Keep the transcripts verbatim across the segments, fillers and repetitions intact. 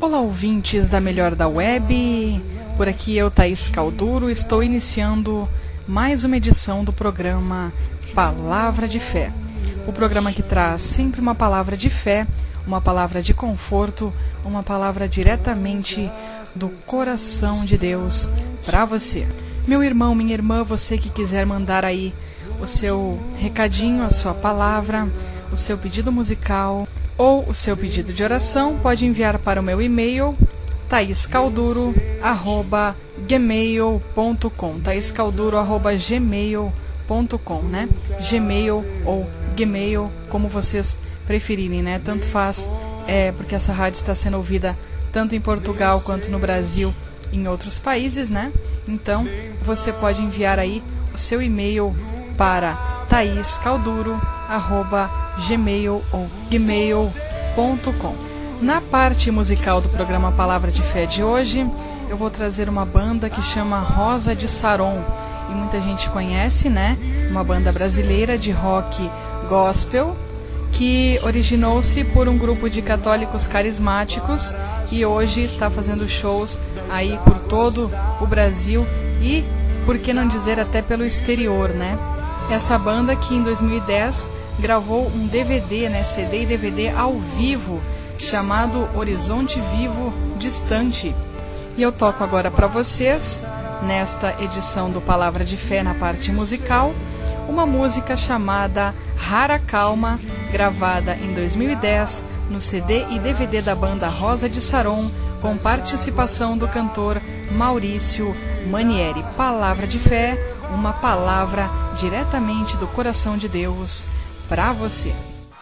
Olá, ouvintes da Melhor da Web, por aqui eu, Thaís Calduro, estou iniciando mais uma edição do programa Palavra de Fé. O programa que traz sempre uma palavra de fé, uma palavra de conforto, uma palavra diretamente do coração de Deus para você. Meu irmão, minha irmã, você que quiser mandar aí o seu recadinho, a sua palavra, o seu pedido musical ou o seu pedido de oração, pode enviar para o meu e-mail thaiscalduro arroba gmail ponto com, thaiscalduro arroba gmail ponto com, né? Gmail ou Gmail, como vocês preferirem, né? Tanto faz, é, porque essa rádio está sendo ouvida tanto em Portugal quanto no Brasil e em outros países, né? Então, você pode enviar aí o seu e-mail para thaiscalduro arroba gmail ou gmail ponto com. Na parte musical do programa Palavra de Fé de hoje, eu vou trazer uma banda que chama Rosa de Saron, e muita gente conhece, né? Uma banda brasileira de rock gospel, que originou-se por um grupo de católicos carismáticos e hoje está fazendo shows aí por todo o Brasil e, por que não dizer, até pelo exterior, né? Essa banda que em dois mil e dez gravou um D V D, né, C D e D V D ao vivo, chamado Horizonte Vivo Distante. E eu toco agora para vocês, nesta edição do Palavra de Fé na parte musical, uma música chamada Rara Calma, gravada em dois mil e dez no C D e D V D da banda Rosa de Saron, com participação do cantor Maurício Manieri. Palavra de Fé, uma palavra diretamente do coração de Deus para você.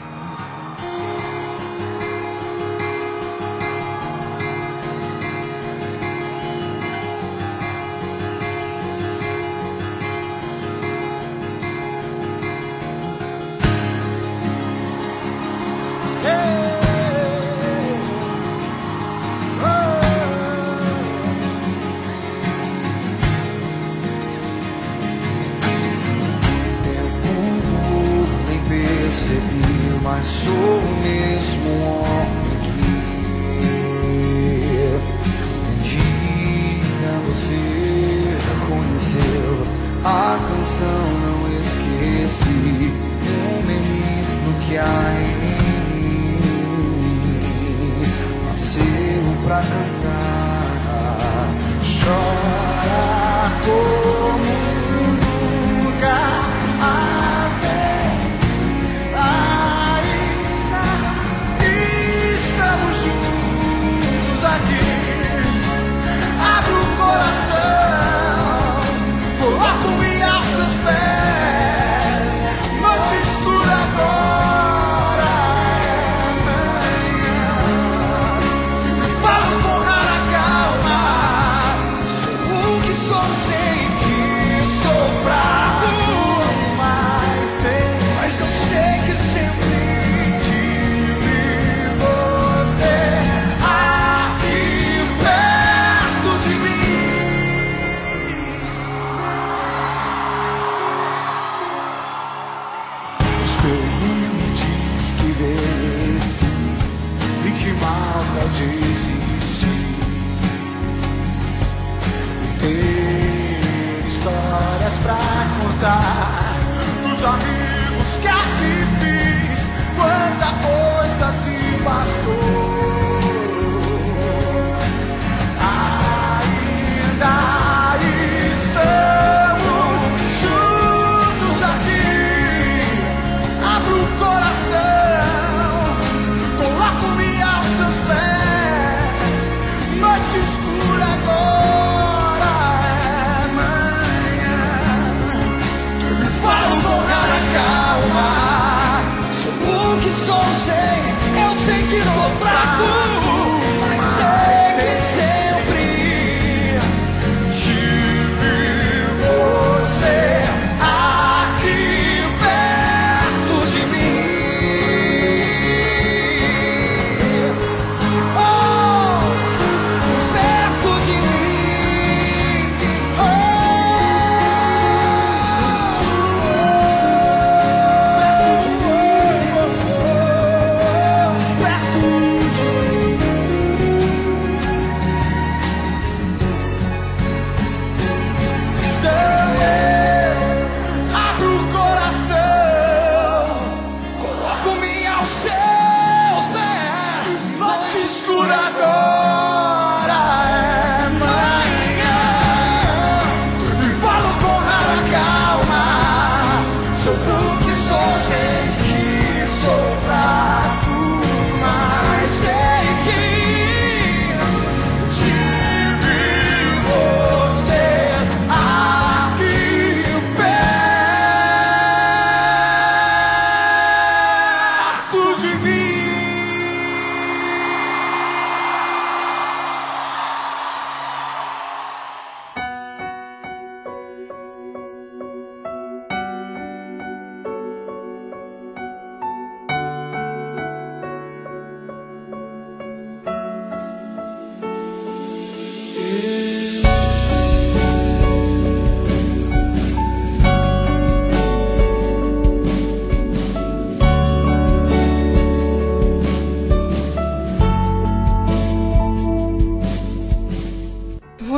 Mas sou o mesmo homem que um dia você conheceu. A canção não esqueci, um menino que há em mim nasceu pra cantar. Chora como nunca. Pra contar dos amigos que aqui fiz, quanta coisa se passou. Ainda estamos juntos aqui. Abro o coração, coloco-me aos seus pés. Noite escura agora. Calma, sou o que sou.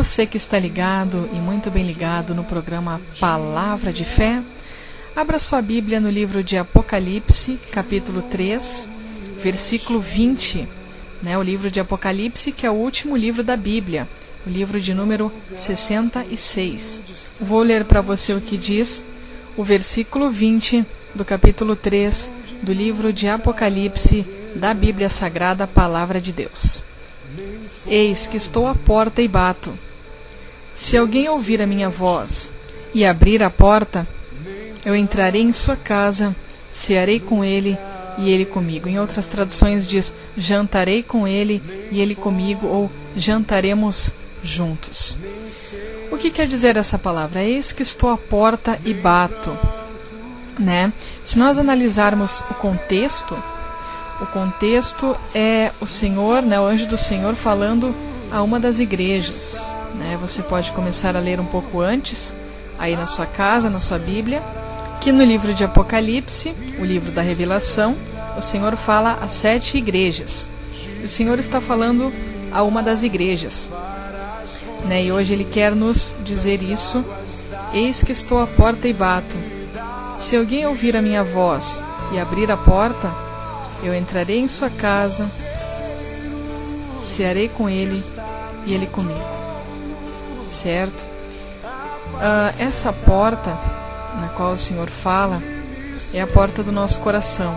você que está ligado e muito bem ligado no programa Palavra de Fé, abra sua Bíblia no livro de Apocalipse, capítulo três, versículo vinte, né? O livro de Apocalipse, que é o último livro da Bíblia, o livro de número sessenta e seis. Vou ler para você o que diz o versículo vinte do capítulo três do livro de Apocalipse da Bíblia Sagrada, Palavra de Deus. Eis que estou à porta e bato. Se alguém ouvir a minha voz e abrir a porta, eu entrarei em sua casa, cearei com ele e ele comigo. Em outras traduções diz, jantarei com ele e ele comigo, ou jantaremos juntos. O que quer dizer essa palavra? Eis que estou à porta e bato, né? Se nós analisarmos o contexto, o contexto é o Senhor, né, o anjo do Senhor falando a uma das igrejas, né? Você pode começar a ler um pouco antes, aí na sua casa, na sua Bíblia, que no livro de Apocalipse, o livro da Revelação, o Senhor fala a sete igrejas. O Senhor está falando a uma das igrejas, né? E hoje Ele quer nos dizer isso. Eis que estou à porta e bato. Se alguém ouvir a minha voz e abrir a porta, eu entrarei em sua casa, cearei com ele e ele comigo. Certo? Uh, essa porta na qual o Senhor fala é a porta do nosso coração.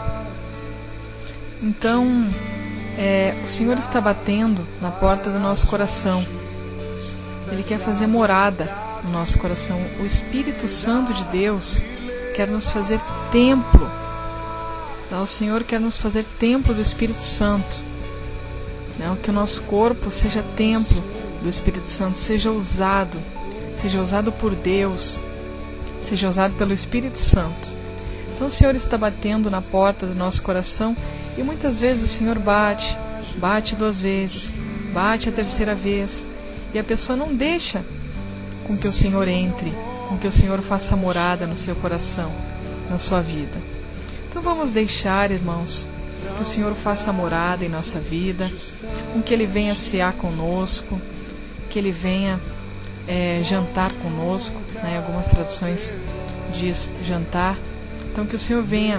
Então, é, o Senhor está batendo na porta do nosso coração. Ele quer fazer morada no nosso coração. O Espírito Santo de Deus quer nos fazer templo. O Senhor quer nos fazer templo do Espírito Santo. Né? Que o nosso corpo seja templo do Espírito Santo, seja usado, seja usado por Deus, seja usado pelo Espírito Santo. Então o Senhor está batendo na porta do nosso coração e muitas vezes o Senhor bate, bate duas vezes, bate a terceira vez e a pessoa não deixa com que o Senhor entre, com que o Senhor faça morada no seu coração, na sua vida. Então vamos deixar, irmãos, que o Senhor faça morada em nossa vida, com que Ele venha cear conosco, que Ele venha é, jantar conosco, né? Algumas traduções diz jantar. Então que o Senhor venha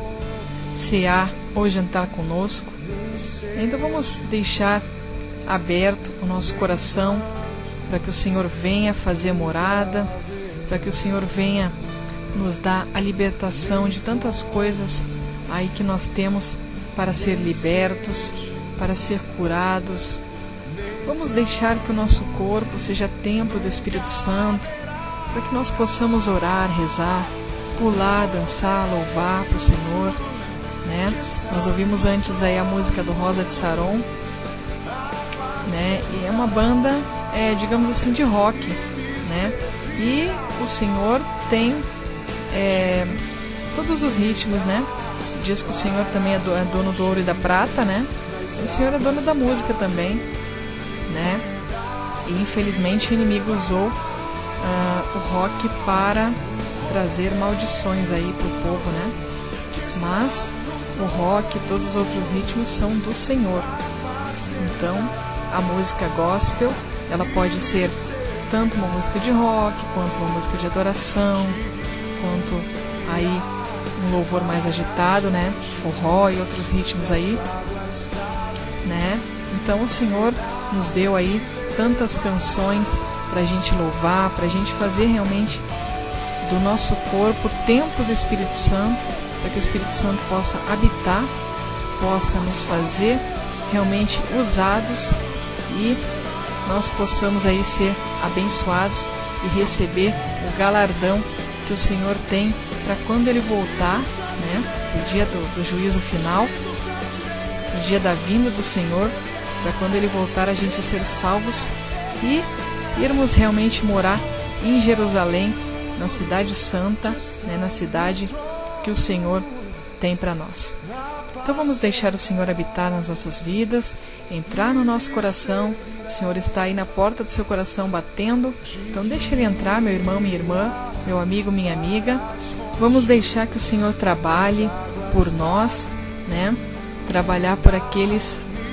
cear ou jantar conosco. Então vamos deixar aberto o nosso coração para que o Senhor venha fazer morada, para que o Senhor venha nos dar a libertação de tantas coisas aí que nós temos para ser libertos, para ser curados. Vamos deixar que o nosso corpo seja templo do Espírito Santo, para que nós possamos orar, rezar, pular, dançar, louvar para o Senhor, né? Nós ouvimos antes aí a música do Rosa de Saron, né? E é uma banda, é, digamos assim, de rock, né? E o Senhor tem É, todos os ritmos, né? Diz que o Senhor também é, do, é dono do ouro e da prata, né? O Senhor é dono da música também, né? E infelizmente o inimigo usou uh, o rock para trazer maldições aí pro povo, né? Mas o rock e todos os outros ritmos são do Senhor. Então a música gospel, ela pode ser tanto uma música de rock quanto uma música de adoração, quanto aí um louvor mais agitado, né? Forró e outros ritmos aí, né? Então o Senhor nos deu aí tantas canções para a gente louvar, para a gente fazer realmente do nosso corpo o templo do Espírito Santo, para que o Espírito Santo possa habitar, possa nos fazer realmente usados e nós possamos aí ser abençoados e receber o galardão que o Senhor tem para quando Ele voltar, né, o dia do, do juízo final, o dia da vinda do Senhor, para quando Ele voltar a gente ser salvos e irmos realmente morar em Jerusalém, na cidade santa, né, na cidade que o Senhor tem para nós. Então vamos deixar o Senhor habitar nas nossas vidas, entrar no nosso coração. O Senhor está aí na porta do seu coração batendo. Então deixa Ele entrar, meu irmão, minha irmã, meu amigo, minha amiga. Vamos deixar que o Senhor trabalhe por nós, né? Trabalhar por aqueles,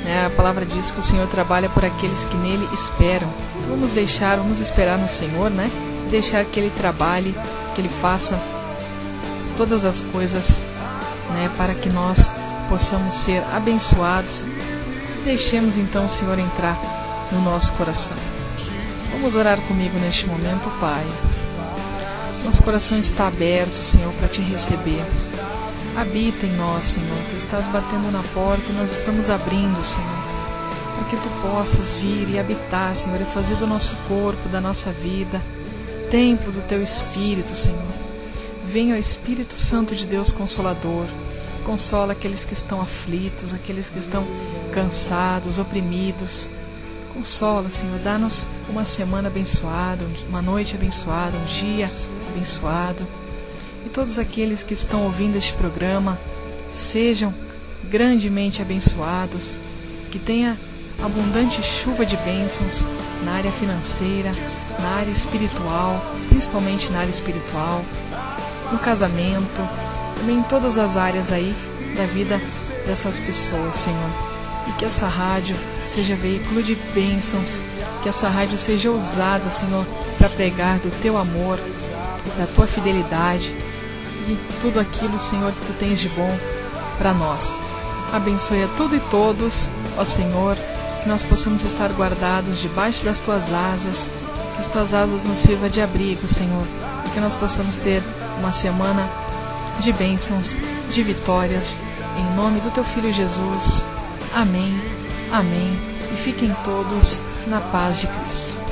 É, a palavra diz que o Senhor trabalha por aqueles que nele esperam. Então vamos deixar, vamos esperar no Senhor, né? Deixar que Ele trabalhe, que Ele faça todas as coisas, né? Para que nós possamos ser abençoados. Deixemos então o Senhor entrar no nosso coração. Vamos orar comigo neste momento, Pai. Nosso coração está aberto, Senhor, para Te receber. Habita em nós, Senhor. Tu estás batendo na porta e nós estamos abrindo, Senhor, para que Tu possas vir e habitar, Senhor, e fazer do nosso corpo, da nossa vida, templo do Teu Espírito, Senhor. Venha o Espírito Santo de Deus Consolador. Consola aqueles que estão aflitos, aqueles que estão cansados, oprimidos. Consola, Senhor. Dá-nos uma semana abençoada, uma noite abençoada, um dia abençoado. E todos aqueles que estão ouvindo este programa sejam grandemente abençoados, que tenha abundante chuva de bênçãos na área financeira, na área espiritual, principalmente na área espiritual, no casamento, também em todas as áreas aí da vida dessas pessoas, Senhor. E que essa rádio seja veículo de bênçãos, que essa rádio seja usada, Senhor, para pregar do Teu amor, da Tua fidelidade e tudo aquilo, Senhor, que Tu tens de bom para nós. Abençoe a tudo e todos, ó Senhor, que nós possamos estar guardados debaixo das Tuas asas, que as Tuas asas nos sirvam de abrigo, Senhor, e que nós possamos ter uma semana de bênçãos, de vitórias, em nome do Teu Filho Jesus. Amém, amém, e fiquem todos na paz de Cristo.